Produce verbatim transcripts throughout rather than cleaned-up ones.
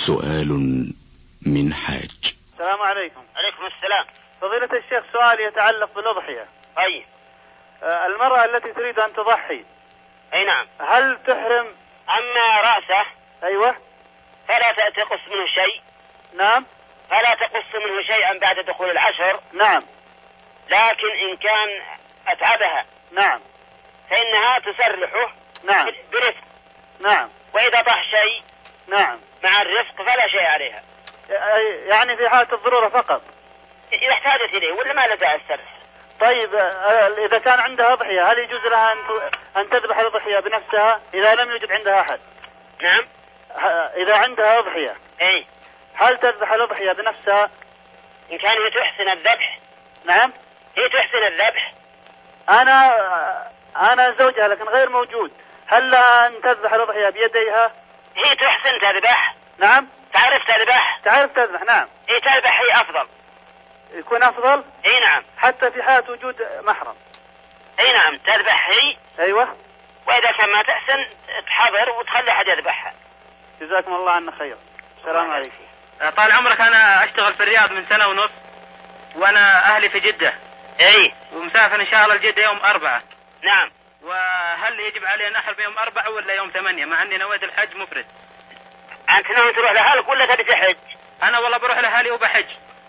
سؤال من حاج. السلام عليكم. عليكم السلام. فضيلة الشيخ، سؤال يتعلق بالأضحية. أي آه المرأة التي تريد أن تضحي، أي نعم، هل تحرم؟ أما رأسه أيوة، فلا تقص منه شيء. نعم. فلا تقص منه شيئا بعد دخول العشر. نعم. لكن إن كان أتعبها، نعم، فإنها تسرحه، نعم، برفق. نعم. وإذا طاح شيء، نعم، مع الرفق فلا شيء عليها، يعني في حالة الضرورة فقط، إذا احتاجت إليه، ولا ما لها السرح. طيب إذا كان عندها أضحية، هل يجوز لها أن تذبح الأضحية بنفسها إذا لم يوجد عندها أحد؟ نعم. إذا عندها أضحية، أي، هل تذبح الأضحية بنفسها؟ إن كان هي تحسن الذبح. نعم، هي تحسن الذبح. أنا أنا زوجها لكن غير موجود، هل لها أن تذبح الأضحية بيديها؟ هي تحسن تذبح. نعم. تعرف تذبح؟ تعرف تذبح، نعم. هي تذبح، هي أفضل. يكون أفضل؟ اي نعم. حتى في حالة وجود محرم. اي نعم، تذبح هي. ايوه. واذا كان ما تحسن تحضر وتخلي حد يذبحها. جزاكم الله عنا خير. السلام عليكم. طال عمرك، انا اشتغل في الرياض من سنة ونص، وانا اهلي في جدة. اي. ومسافر ان شاء الله الجدة يوم اربعة. نعم. وهل يجب علي ان احرم يوم اربعة ولا يوم ثمانية، مع اني نويت الحج مفرد؟ انت ناوي تروح لأهلك ولا تبي تحج؟ انا والله بروح لأهلي وبحج.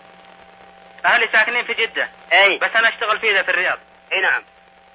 اهلي ساكنين في جدة. اي. بس انا اشتغل في ذا في الرياض. اي نعم.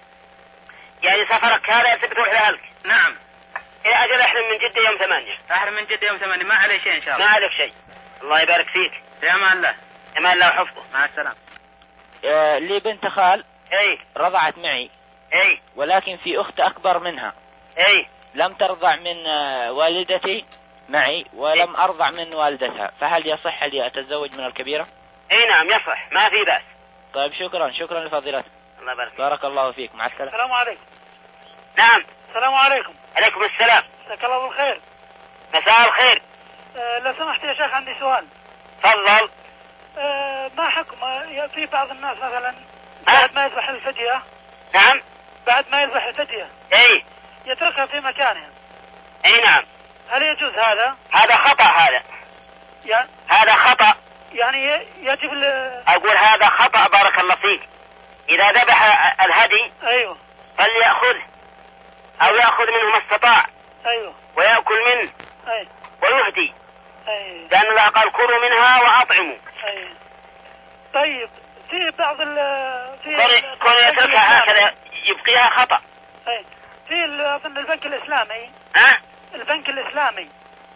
يعني سفرك هذا تبي تروح لأهلك؟ نعم. الى اجل احرم من جدة يوم ثمانية. احرم من جدة يوم ثمانية، ما علي شيء ان شاء الله. ما عليك شيء. الله يبارك فيك. يا امان الله. يا امان الله وحفظه. مع السلامة. آه لي بنت خال. اي. رضعت معي. اي. ولكن في اخت اكبر منها. اي. لم ترضع من آه والدتي معي، ولم إيه؟ ارضع من والدتها، فهل يصح لي اتزوج من الكبيرة؟ اي نعم يصح، ما في بأس. طيب شكرا، شكرا لفضيلتك. الله يبارك فيك. بارك الله فيك. مع السلامة. السلام عليكم. نعم. السلام عليكم. عليكم السلام. مساك الله بالخير. مساء الخير. أه لو سمحت يا شيخ، عندي سؤال. تفضل. أه ما حكم أه في بعض الناس مثلا بعد ما يذبح الفدية. نعم. بعد ما يذبح الفدية. اي. يتركها في مكانها. اي نعم. هل يجوز هذا؟ هذا خطأ. هذا يعني هذا خطأ. يعني يجب ل... اقول هذا خطأ. بارك الله فيك. اذا ذبح الهدي ايوه فليأخذ او يأخذ منه ما استطاع. ايوه. ويأكل منه. ايوه. ويهدي. ايوه. لأن الله قال كلوا منها وأطعموا. ايوه. طيب في بعض ال في كون يتركها هكذا يبقيها خطأ. اي. في اظن البنك الاسلامي. ها؟ البنك الاسلامي.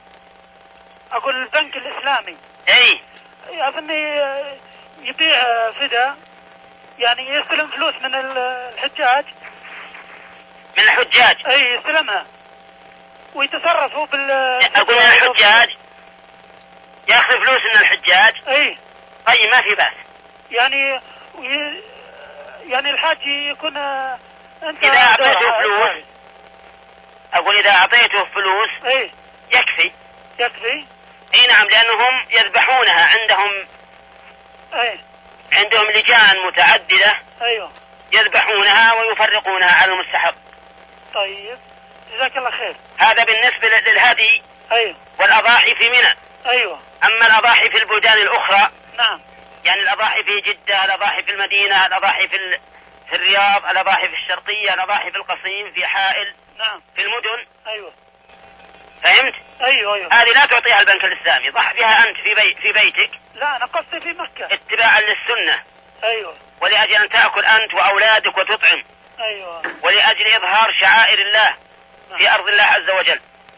اقول البنك الاسلامي. اي. اظن يبيع فدا، يعني يستلم فلوس من الحجاج. من الحجاج. اي يستلمها ويتصرفوا بال اقول الحجاج ياخذ فلوس من الحجاج. اي. طيب ما في بأس. يعني وي... يعني الحاج يكون انت اذا اعطيته فلوس. اقول اذا اعطيته فلوس اي يكفي. يكفي. اي نعم، لانهم يذبحونها عندهم. اي. عندهم لجان متعددة. ايوه. يذبحونها ويفرقونها على المستحق. طيب جزاك الله خير. هذا بالنسبة للهدي. ايوه. والاضاحي في منى. ايوه. اما الاضاحي في البلدان الاخرى. نعم. يعني الاضاحي في جدة، الاضاحي في المدينة، الاضاحي في ال... في الرياض، الاضاحي في الشرقية، الاضاحي في القصيم، في حائل. نعم. في المدن. ايوه. فهمت؟ ايوه ايوه. هذه لا تعطيها البنك الاسلامي، ضح بها انت في بي... في بيتك. لا انا قصدي في مكة. اتباعا للسنة. ايوه. ولأجل ان تأكل انت واولادك وتطعم. ايوه. ولأجل اظهار شعائر الله. نعم. في ارض الله عز وجل.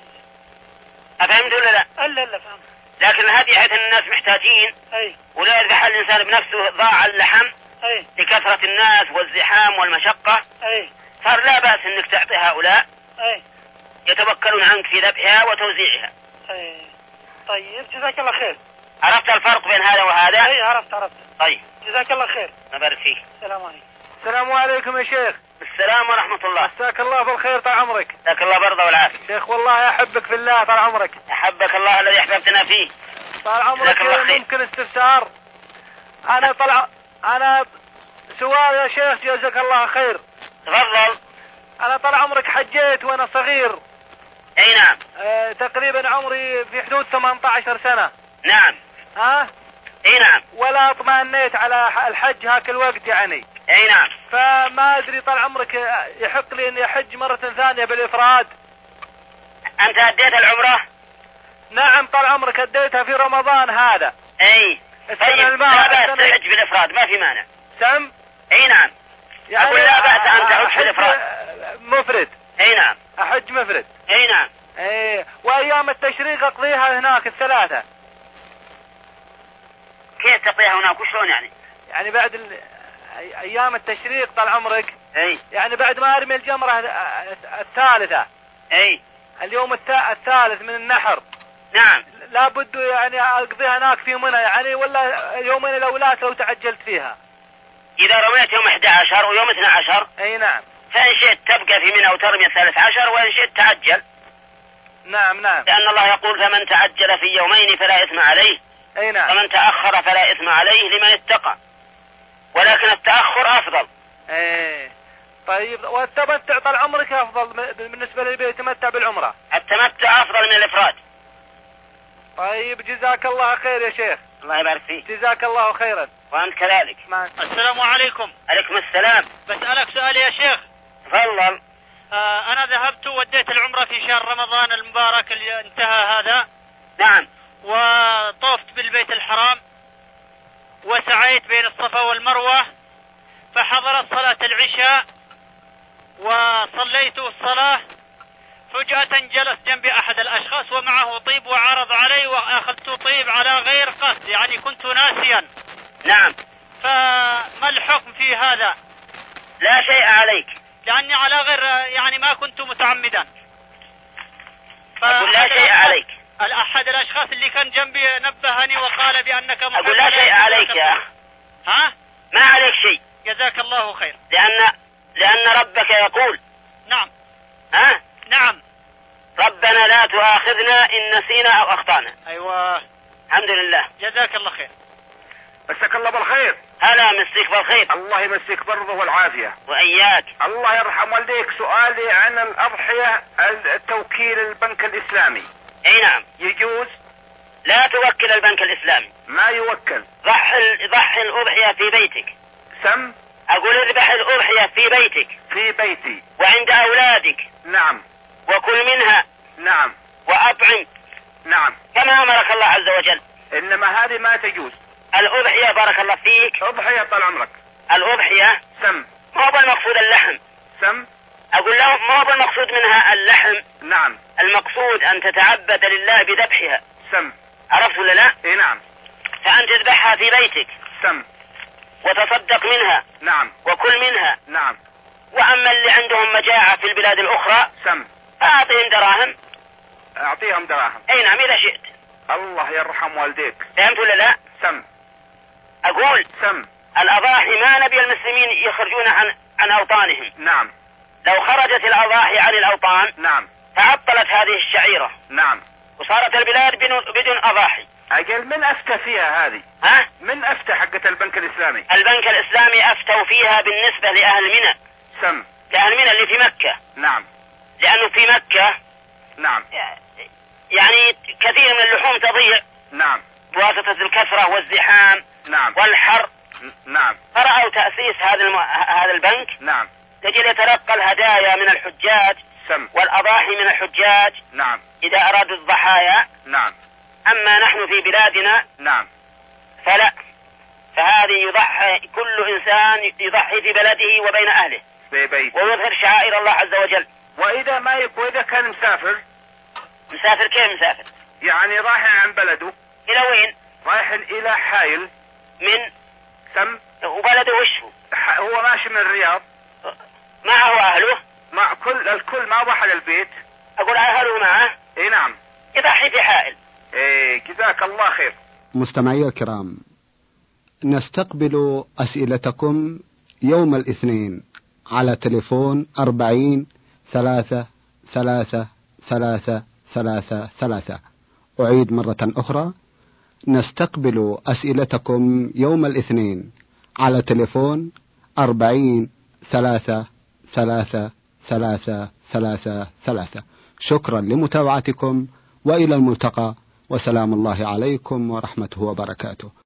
افهمت ولا لا؟ الا لا فهمت. لكن هذه حيث الناس محتاجين. اي. ولا يذبح الانسان بنفسه ضاع اللحم. اي. لكثرة الناس والزحام والمشقة. اي. صار لا بأس انك تعطي هؤلاء. اي. يتوكلون عنك في ذبحها وتوزيعها. اي. طيب جزاك الله خير. عرفت الفرق بين هذا وهذا؟ اي عرفت عرفت. طيب جزاك الله خير. نبارك فيك. السلام عليكم. السلام عليكم يا شيخ. السلام ورحمة الله. مساك الله بالخير. طال عمرك. مساك الله برضه والعافية. شيخ والله أحبك في الله. طال عمرك. أحبك الله الذي أحببتنا فيه. طال عمرك. ممكن استفسار؟ أنا طلع أنا سؤال يا شيخ جزاك الله خير. تفضل. أنا طال عمرك حجيت وأنا صغير، اي نعم. آه تقريبا عمري في حدود ثمانية عشر سنة. نعم. ها؟ اي نعم. ولا اطمأنيت على الحج هاك الوقت يعني. اي نعم. فما ادري طال عمرك يحق لي اني احج مرة ثانية بالافراد. انت اديت العمرة؟ نعم طال عمرك اديتها في رمضان هذا. اي. طيب لا بأس تحج بالافراد ما في مانع. سم؟ اي نعم. يعني اقول لا بأس ان تحج بالافراد. مفرد. اي نعم. احج مفرد. اي نعم. اي وايام التشريق اقضيها هناك الثلاثة. كيف تقضيها هناك وشلون يعني؟ يعني بعد ال... ايام التشريق طال عمرك. اي. يعني بعد ما ارمي الجمرة الثالثة. اي. اليوم الثالث من النحر. نعم. لابد يعني اقضيها هناك في منى يعني ولا يومين الاولاد لو تعجلت فيها. اذا رميت يوم احد عشر ويوم اثني عشر. اي نعم. فان شئت تبقى في منى وترمي الثالث عشر وان شئت تعجل. نعم نعم. لان الله يقول فمن تعجل في يومين فلا اثم عليه. اي نعم. ومن تأخر فلا إثم عليه لمن اتقى. ولكن التأخر أفضل. ايه. طيب والتمتع طال عمرك أفضل بالنسبة للي بيتمتع بالعمرة؟ التمتع أفضل من الإفراد. طيب جزاك الله خير يا شيخ. الله يبارك فيك. جزاك الله خيرا. وأنت كذلك. مع... السلام عليكم. عليكم السلام. بسألك سؤال يا شيخ. تفضل. آه أنا ذهبت وديت العمرة في شهر رمضان المبارك اللي انتهى هذا. نعم. وطفت بالبيت الحرام وسعيت بين الصفا والمروة فحضرت صلاة العشاء وصليت الصلاة فجأة جلس جنبي أحد الأشخاص ومعه طيب وعرض علي وأخذت طيب على غير قصد يعني كنت ناسيا. نعم. فما الحكم في هذا؟ لا شيء عليك لأني على غير يعني ما كنت متعمدا. أقول لا شيء عليك. الأحد الأشخاص اللي كان جنبي نبهني وقال بأنك محمد. أقول لا شيء عليك يا أخ. ها؟ ما عليك شيء. جزاك الله خير. لأن لأن ربك يقول. نعم. ها؟ نعم. ربنا لا تؤاخذنا إن نسينا أو أخطأنا. أيوة. الحمد لله. جزاك الله خير. مساك الله بالخير. هلا مسيك بالخير. الله يمسيك بالرضا والعافية. وإياك. الله يرحم والديك. سؤالي عن الأضحية التوكيل البنك الإسلامي. اي نعم. يجوز؟ لا توكل البنك الإسلامي. ما يوكل. ضح ضح الأضحية في بيتك. سم؟ أقول اذبح الأضحية في بيتك. في بيتي. وعند أولادك. نعم. وكل منها. نعم. وأطعم. نعم. كما أمرك الله عز وجل. إنما هذه ما تجوز. الأضحية بارك الله فيك. أضحية طال عمرك. الأضحية. سم. ما هو المقصود اللحم. سم. أقول له ما هو المقصود منها اللحم. نعم. المقصود أن تتعبد لله بذبحها. سم. عرفت ولا لا؟ اي نعم. فأنت تذبحها في بيتك. سم. وتصدق منها. نعم. وكل منها. نعم. وأما اللي عندهم مجاعة في البلاد الأخرى. سم. فأعطيهم دراهم. أعطيهم دراهم. أي نعم إذا شئت. الله يرحم والديك. فهمت ولا لا؟ سم. أقول. سم. الأضاحي ما نبي المسلمين يخرجون عن عن أوطانهم. نعم. لو خرجت الأضاحي عن الأوطان. نعم. تعطلت هذه الشعيرة. نعم. وصارت البلاد بدون أضاحي. أجل من أفتى فيها هذه؟ ها؟ من أفتى حقة البنك الإسلامي؟ البنك الإسلامي أفتوا فيها بالنسبة لأهل منى. سم. لأهل منى اللي في مكة. نعم. لأنه في مكة. نعم. يعني كثير من اللحوم تضيع. نعم. بواسطة الكثرة والزحام. نعم. والحر. نعم. فرأوا تأسيس هذا الم... هذا البنك. نعم. تجد يتلقى الهدايا من الحجاج. سم. والأضاحي من الحجاج. نعم. إذا أرادوا الضحايا. نعم. أما نحن في بلادنا. نعم. فلا. فهذه يضحي كل إنسان يضحي في بلده وبين أهله. في بيته. ويظهر شعائر الله عز وجل. وإذا ما يكون إذا كان مسافر. مسافر كيف مسافر؟ يعني رايح عن بلده. إلى وين؟ رايح إلى حائل. من؟ سم. وبلده وش هو؟ هو ماشي من الرياض. معه أهله؟ مع كل الكل ما راح للبيت. أقول أهله معه؟ إيه نعم. يضحي في حائل. إيه جزاك الله خير. مستمعي الكرام، نستقبل أسئلتكم يوم الاثنين على تليفون أربعين ثلاثة ثلاثة ثلاثة ثلاثة ثلاثة. أعيد مرة أخرى، نستقبل أسئلتكم يوم الاثنين على تليفون أربعين ثلاثة ثلاثة ثلاثة ثلاثة ثلاثة. شكرا لمتابعتكم، وإلى الملتقى، وسلام الله عليكم ورحمته وبركاته.